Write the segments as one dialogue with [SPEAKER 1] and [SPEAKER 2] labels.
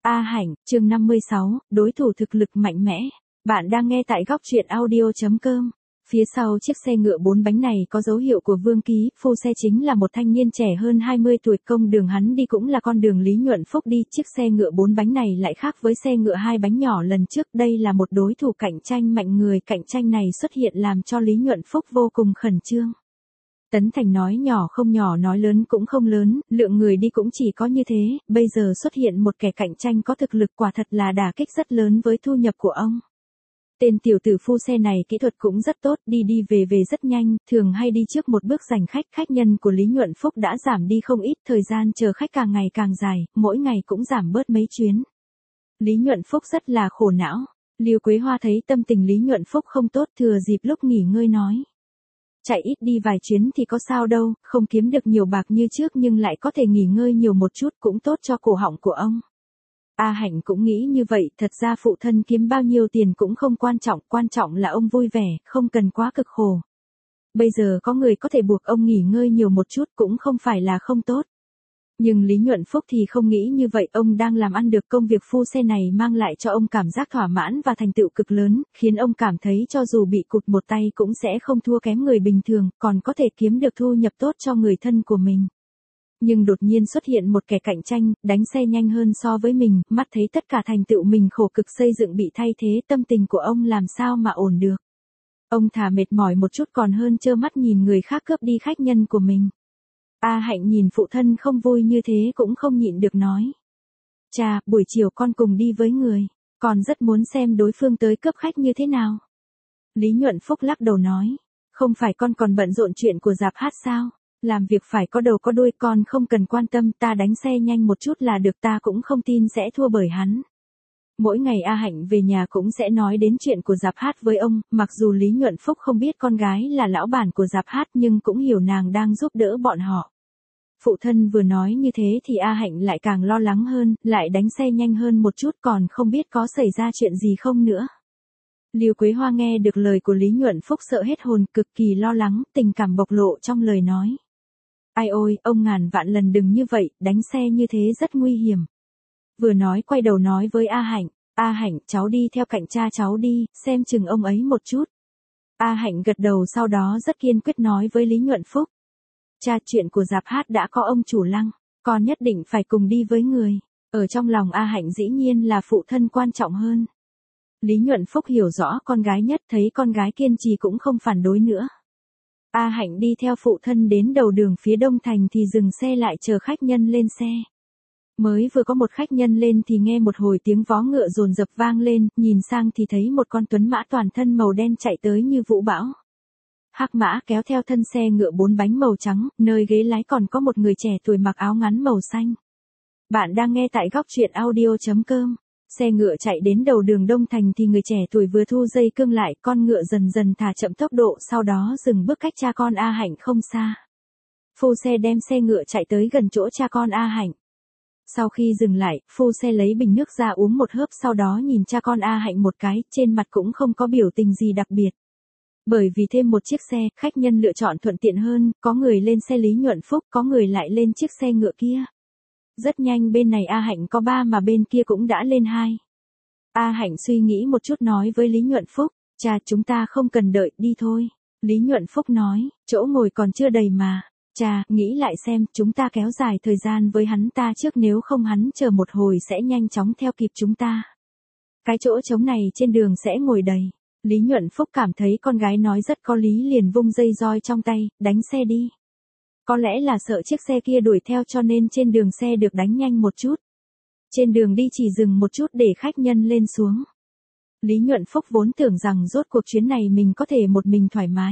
[SPEAKER 1] A Hạnh, chương 56, đối thủ thực lực mạnh mẽ. Bạn đang nghe tại góc truyện audio.com. Phía sau chiếc xe ngựa 4 bánh này có dấu hiệu của Vương Ký, phu xe chính là một thanh niên trẻ hơn 20 tuổi, công đường hắn đi cũng là con đường Lý Nhuận Phúc đi, chiếc xe ngựa 4 bánh này lại khác với xe ngựa 2 bánh nhỏ lần trước, đây là một đối thủ cạnh tranh mạnh, người cạnh tranh này xuất hiện làm cho Lý Nhuận Phúc vô cùng khẩn trương. Tấn Thành nói nhỏ không nhỏ, nói lớn cũng không lớn, lượng người đi cũng chỉ có như thế, bây giờ xuất hiện một kẻ cạnh tranh có thực lực, quả thật là đả kích rất lớn với thu nhập của ông. Tên tiểu tử phu xe này kỹ thuật cũng rất tốt, đi về rất nhanh, thường hay đi trước một bước giành khách, khách nhân của Lý Nhuận Phúc đã giảm đi không ít, thời gian chờ khách càng ngày càng dài, mỗi ngày cũng giảm bớt mấy chuyến. Lý Nhuận Phúc rất là khổ não. Lưu Quế Hoa thấy tâm tình Lý Nhuận Phúc không tốt, thừa dịp lúc nghỉ ngơi nói: chạy ít đi vài chuyến thì có sao đâu, không kiếm được nhiều bạc như trước nhưng lại có thể nghỉ ngơi nhiều một chút, cũng tốt cho cổ họng của ông. A Hạnh cũng nghĩ như vậy, thật ra phụ thân kiếm bao nhiêu tiền cũng không quan trọng là ông vui vẻ, không cần quá cực khổ. Bây giờ có người có thể buộc ông nghỉ ngơi nhiều một chút cũng không phải là không tốt. Nhưng Lý Nhuận Phúc thì không nghĩ như vậy, ông đang làm ăn được, công việc phu xe này mang lại cho ông cảm giác thỏa mãn và thành tựu cực lớn, khiến ông cảm thấy cho dù bị cụt một tay cũng sẽ không thua kém người bình thường, còn có thể kiếm được thu nhập tốt cho người thân của mình. Nhưng đột nhiên xuất hiện một kẻ cạnh tranh, đánh xe nhanh hơn so với mình, mắt thấy tất cả thành tựu mình khổ cực xây dựng bị thay thế, tâm tình của ông làm sao mà ổn được. Ông thà mệt mỏi một chút còn hơn trơ mắt nhìn người khác cướp đi khách nhân của mình. A Hạnh nhìn phụ thân không vui như thế cũng không nhịn được nói: cha, buổi chiều con cùng đi với người, con rất muốn xem đối phương tới cướp khách như thế nào. Lý Nhuận Phúc lắc đầu nói: không phải con còn bận rộn chuyện của rạp hát sao, làm việc phải có đầu có đuôi, con không cần quan tâm, ta đánh xe nhanh một chút là được, ta cũng không tin sẽ thua bởi hắn. Mỗi ngày A Hạnh về nhà cũng sẽ nói đến chuyện của rạp hát với ông, mặc dù Lý Nhuận Phúc không biết con gái là lão bản của rạp hát nhưng cũng hiểu nàng đang giúp đỡ bọn họ. Phụ thân vừa nói như thế thì A Hạnh lại càng lo lắng hơn, lại đánh xe nhanh hơn một chút, còn không biết có xảy ra chuyện gì không nữa. Lưu Quế Hoa nghe được lời của Lý Nhuận Phúc sợ hết hồn, cực kỳ lo lắng, tình cảm bộc lộ trong lời nói. Ai ôi, ông ngàn vạn lần đừng như vậy, đánh xe như thế rất nguy hiểm. Vừa nói quay đầu nói với A Hạnh: A Hạnh, cháu đi theo cạnh cha cháu đi, xem chừng ông ấy một chút. A Hạnh gật đầu, sau đó rất kiên quyết nói với Lý Nhuận Phúc: cha, chuyện của rạp hát đã có ông chủ Lăng, con nhất định phải cùng đi với người. Ở trong lòng A Hạnh dĩ nhiên là phụ thân quan trọng hơn. Lý Nhuận Phúc hiểu rõ con gái nhất, thấy con gái kiên trì cũng không phản đối nữa. A Hạnh đi theo phụ thân đến đầu đường phía Đông Thành thì dừng xe lại chờ khách nhân lên xe. Mới vừa có một khách nhân lên thì nghe một hồi tiếng vó ngựa dồn dập vang lên, nhìn sang thì thấy một con tuấn mã toàn thân màu đen chạy tới như vũ bão. Hắc mã kéo theo thân xe ngựa 4 bánh màu trắng, nơi ghế lái còn có một người trẻ tuổi mặc áo ngắn màu xanh. Bạn đang nghe tại góc truyện audio.com. Xe ngựa chạy đến đầu đường Đông Thành thì người trẻ tuổi vừa thu dây cương lại, con ngựa dần dần thả chậm tốc độ, sau đó dừng bước cách cha con A Hạnh không xa. Phu xe đem xe ngựa chạy tới gần chỗ cha con A Hạnh. Sau khi dừng lại, phu xe lấy bình nước ra uống một hớp, sau đó nhìn cha con A Hạnh một cái, trên mặt cũng không có biểu tình gì đặc biệt. Bởi vì thêm một chiếc xe, khách nhân lựa chọn thuận tiện hơn, có người lên xe Lý Nhuận Phúc, có người lại lên chiếc xe ngựa kia. Rất nhanh bên này A Hạnh có 3 mà bên kia cũng đã lên 2. A Hạnh suy nghĩ một chút nói với Lý Nhuận Phúc: cha, chúng ta không cần đợi, đi thôi. Lý Nhuận Phúc nói: chỗ ngồi còn chưa đầy mà. Cha, nghĩ lại xem, chúng ta kéo dài thời gian với hắn ta trước, nếu không hắn chờ một hồi sẽ nhanh chóng theo kịp chúng ta. Cái chỗ trống này trên đường sẽ ngồi đầy. Lý Nhuận Phúc cảm thấy con gái nói rất có lý, liền vung dây roi trong tay, đánh xe đi. Có lẽ là sợ chiếc xe kia đuổi theo cho nên trên đường xe được đánh nhanh một chút. Trên đường đi chỉ dừng một chút để khách nhân lên xuống. Lý Nhuận Phúc vốn tưởng rằng rốt cuộc chuyến này mình có thể một mình thoải mái.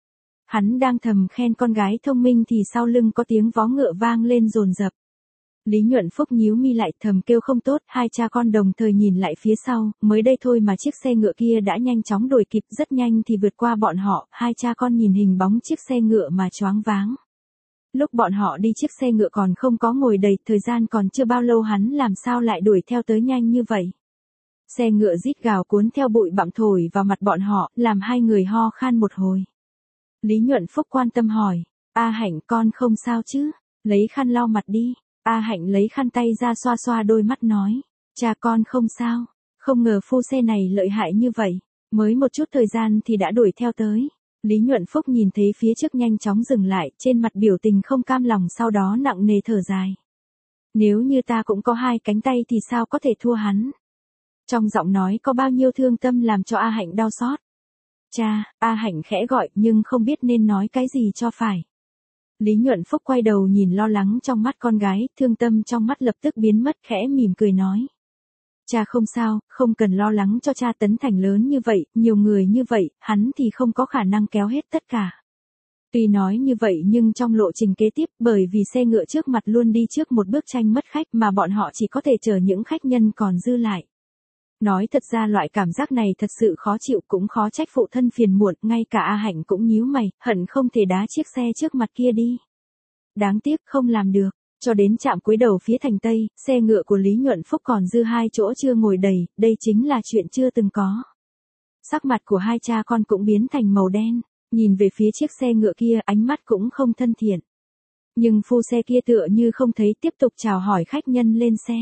[SPEAKER 1] Hắn đang thầm khen con gái thông minh thì sau lưng có tiếng vó ngựa vang lên dồn dập. Lý Nhuận Phúc nhíu mi lại, thầm kêu không tốt, hai cha con đồng thời nhìn lại phía sau, mới đây thôi mà chiếc xe ngựa kia đã nhanh chóng đuổi kịp, rất nhanh thì vượt qua bọn họ, hai cha con nhìn hình bóng chiếc xe ngựa mà choáng váng. Lúc bọn họ đi chiếc xe ngựa còn không có ngồi đầy, thời gian còn chưa bao lâu hắn làm sao lại đuổi theo tới nhanh như vậy. Xe ngựa rít gào cuốn theo bụi bặm thổi vào mặt bọn họ, làm hai người ho khan một hồi. Lý Nhuận Phúc quan tâm hỏi: A Hạnh, con không sao chứ? Lấy khăn lau mặt đi. A Hạnh lấy khăn tay ra xoa xoa đôi mắt nói: Cha con không sao, không ngờ phu xe này lợi hại như vậy, mới một chút thời gian thì đã đuổi theo tới. Lý Nhuận Phúc nhìn thấy phía trước nhanh chóng dừng lại, trên mặt biểu tình không cam lòng, sau đó nặng nề thở dài. Nếu như ta cũng có hai cánh tay thì sao có thể thua hắn. Trong giọng nói có bao nhiêu thương tâm làm cho A Hạnh đau xót. Cha, A Hạnh khẽ gọi nhưng không biết nên nói cái gì cho phải. Lý Nhuận Phúc quay đầu nhìn lo lắng trong mắt con gái, thương tâm trong mắt lập tức biến mất, khẽ mỉm cười nói. Cha không sao, không cần lo lắng cho cha. Tấn Thành lớn như vậy, nhiều người như vậy, hắn thì không có khả năng kéo hết tất cả. Tuy nói như vậy nhưng trong lộ trình kế tiếp, bởi vì xe ngựa trước mặt luôn đi trước một bước tranh mất khách mà bọn họ chỉ có thể chờ những khách nhân còn dư lại. Nói thật ra loại cảm giác này thật sự khó chịu, cũng khó trách phụ thân phiền muộn, ngay cả A Hạnh cũng nhíu mày, hận không thể đá chiếc xe trước mặt kia đi. Đáng tiếc không làm được. Cho đến trạm cuối đầu phía thành Tây, xe ngựa của Lý Nhuận Phúc còn dư 2 chỗ chưa ngồi đầy, đây chính là chuyện chưa từng có. Sắc mặt của hai cha con cũng biến thành màu đen, nhìn về phía chiếc xe ngựa kia, ánh mắt cũng không thân thiện. Nhưng phu xe kia tựa như không thấy, tiếp tục chào hỏi khách nhân lên xe.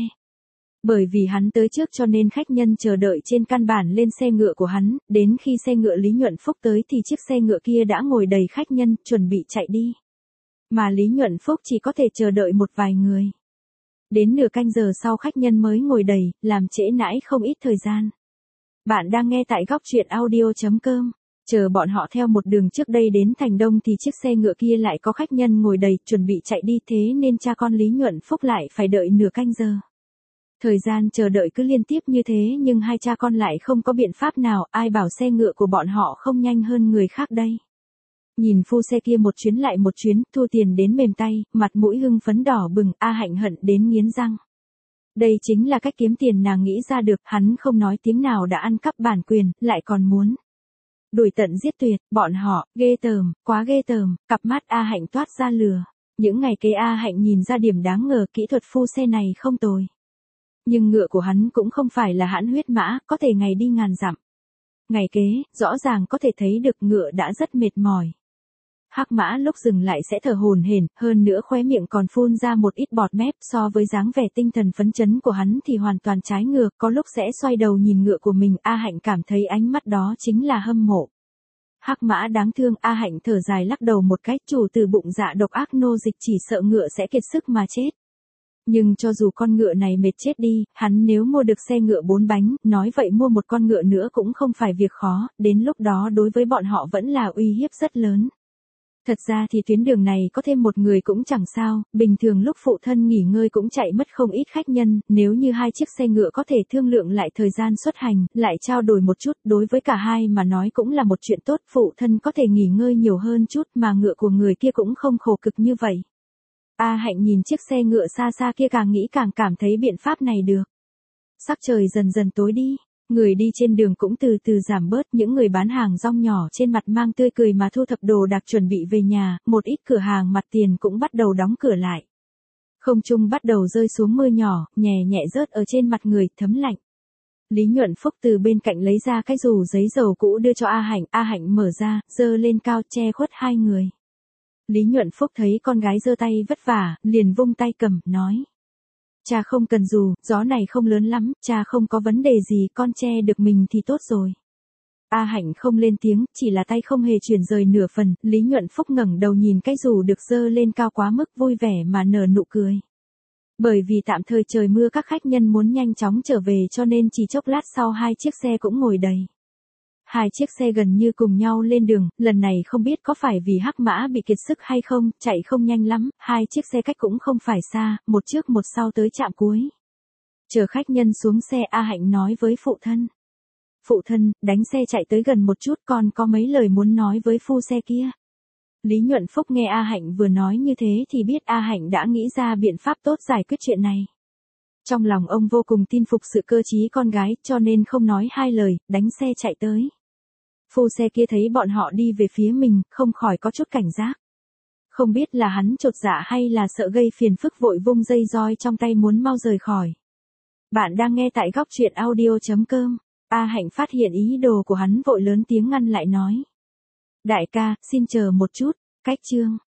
[SPEAKER 1] Bởi vì hắn tới trước cho nên khách nhân chờ đợi trên căn bản lên xe ngựa của hắn, đến khi xe ngựa Lý Nhuận Phúc tới thì chiếc xe ngựa kia đã ngồi đầy khách nhân, chuẩn bị chạy đi. Mà Lý Nhuận Phúc chỉ có thể chờ đợi một vài người. Đến nửa canh giờ sau khách nhân mới ngồi đầy, làm trễ nãi không ít thời gian. Bạn đang nghe tại góc truyện audio.com. Chờ bọn họ theo một đường trước đây đến Thành Đông thì chiếc xe ngựa kia lại có khách nhân ngồi đầy, chuẩn bị chạy đi, thế nên cha con Lý Nhuận Phúc lại phải đợi nửa canh giờ. Thời gian chờ đợi cứ liên tiếp như thế nhưng hai cha con lại không có biện pháp nào, ai bảo xe ngựa của bọn họ không nhanh hơn người khác đây. Nhìn phu xe kia một chuyến lại một chuyến, thu tiền đến mềm tay, mặt mũi hưng phấn đỏ bừng, A Hạnh hận đến nghiến răng. Đây chính là cách kiếm tiền nàng nghĩ ra được, hắn không nói tiếng nào đã ăn cắp bản quyền, lại còn muốn đuổi tận giết tuyệt, bọn họ, ghê tởm, quá ghê tởm. Cặp mắt A Hạnh toát ra lửa. Những ngày kế A Hạnh nhìn ra điểm đáng ngờ, kỹ thuật phu xe này không tồi. Nhưng ngựa của hắn cũng không phải là hãn huyết mã, có thể ngày đi ngàn dặm. Ngày kế, rõ ràng có thể thấy được ngựa đã rất mệt mỏi. Hắc mã lúc dừng lại sẽ thở hổn hển, hơn nữa khóe miệng còn phun ra một ít bọt mép, so với dáng vẻ tinh thần phấn chấn của hắn thì hoàn toàn trái ngược, có lúc sẽ xoay đầu nhìn ngựa của mình, A Hạnh cảm thấy ánh mắt đó chính là hâm mộ. Hắc mã đáng thương, A Hạnh thở dài lắc đầu một cái, chủ từ bụng dạ độc ác nô dịch chỉ sợ ngựa sẽ kiệt sức mà chết. Nhưng cho dù con ngựa này mệt chết đi, hắn nếu mua được xe ngựa 4 bánh, nói vậy mua một con ngựa nữa cũng không phải việc khó, đến lúc đó đối với bọn họ vẫn là uy hiếp rất lớn. Thật ra thì tuyến đường này có thêm một người cũng chẳng sao, bình thường lúc phụ thân nghỉ ngơi cũng chạy mất không ít khách nhân, nếu như hai chiếc xe ngựa có thể thương lượng lại thời gian xuất hành, lại trao đổi một chút, đối với cả hai mà nói cũng là một chuyện tốt, phụ thân có thể nghỉ ngơi nhiều hơn chút mà ngựa của người kia cũng không khổ cực như vậy. A Hạnh nhìn chiếc xe ngựa xa xa kia càng nghĩ càng cảm thấy biện pháp này được. Sắc trời dần dần tối đi. Người đi trên đường cũng từ từ giảm bớt, những người bán hàng rong nhỏ trên mặt mang tươi cười mà thu thập đồ đạc chuẩn bị về nhà, một ít cửa hàng mặt tiền cũng bắt đầu đóng cửa lại. Không trung bắt đầu rơi xuống mưa nhỏ, nhẹ nhẹ rớt ở trên mặt người, thấm lạnh. Lý Nhuận Phúc từ bên cạnh lấy ra cái dù giấy dầu cũ đưa cho A Hạnh mở ra, giơ lên cao che khuất hai người. Lý Nhuận Phúc thấy con gái giơ tay vất vả, liền vung tay cầm, nói. Cha không cần dù, gió này không lớn lắm, cha không có vấn đề gì, con che được mình thì tốt rồi. A Hạnh không lên tiếng, chỉ là tay không hề chuyển rời nửa phần, Lý Nhuận Phúc ngẩng đầu nhìn cái dù được giơ lên cao quá mức, vui vẻ mà nở nụ cười. Bởi vì tạm thời trời mưa các khách nhân muốn nhanh chóng trở về cho nên chỉ chốc lát sau hai chiếc xe cũng ngồi đầy. Hai chiếc xe gần như cùng nhau lên đường, lần này không biết có phải vì hắc mã bị kiệt sức hay không, chạy không nhanh lắm, hai chiếc xe cách cũng không phải xa, một trước một sau tới trạm cuối. Chờ khách nhân xuống xe, A Hạnh nói với phụ thân. Phụ thân, đánh xe chạy tới gần một chút, con có mấy lời muốn nói với phu xe kia. Lý Nhuận Phúc nghe A Hạnh vừa nói như thế thì biết A Hạnh đã nghĩ ra biện pháp tốt giải quyết chuyện này. Trong lòng ông vô cùng tin phục sự cơ trí con gái, cho nên không nói hai lời, đánh xe chạy tới. Phu xe kia thấy bọn họ đi về phía mình, không khỏi có chút cảnh giác. Không biết là hắn chột dạ hay là sợ gây phiền phức, vội vung dây roi trong tay muốn mau rời khỏi. Bạn đang nghe tại góc truyện audio.com. A Hạnh phát hiện ý đồ của hắn vội lớn tiếng ngăn lại nói. Đại ca, xin chờ một chút, cách chương.